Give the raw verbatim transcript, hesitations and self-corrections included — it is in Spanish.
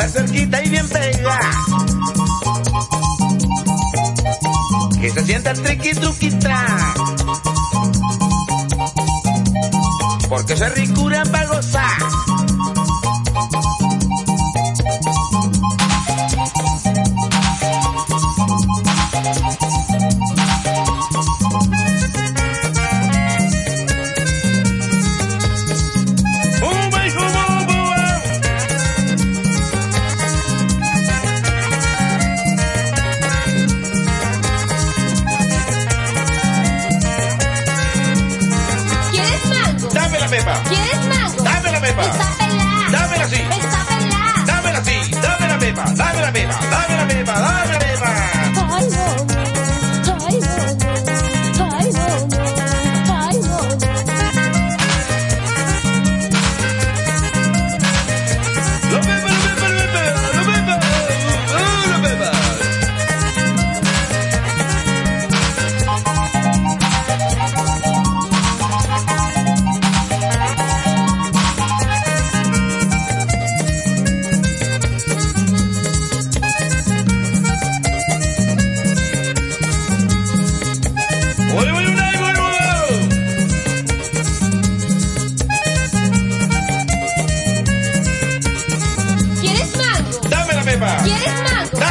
mujer cerquita y bien pega, que se sienta el triqui truqui tra, porque se ricura pa' gozar. Pepa. ¿Quieres mango? Dame la Pepa. Está pelada. Dámela así. Está pelada. Dámela así. Dame la Pepa. Dame la Pepa. Dame la Pepa. Dame la Pepa. Ay, mono. Ay, mono. Ay, mono. Ay, mono. La Pepa, la Pepa, la Pepa, la Pepa. Oh, la Pepa. ¿Quieres mango? Dame la Pepa. ¿Quieres mango?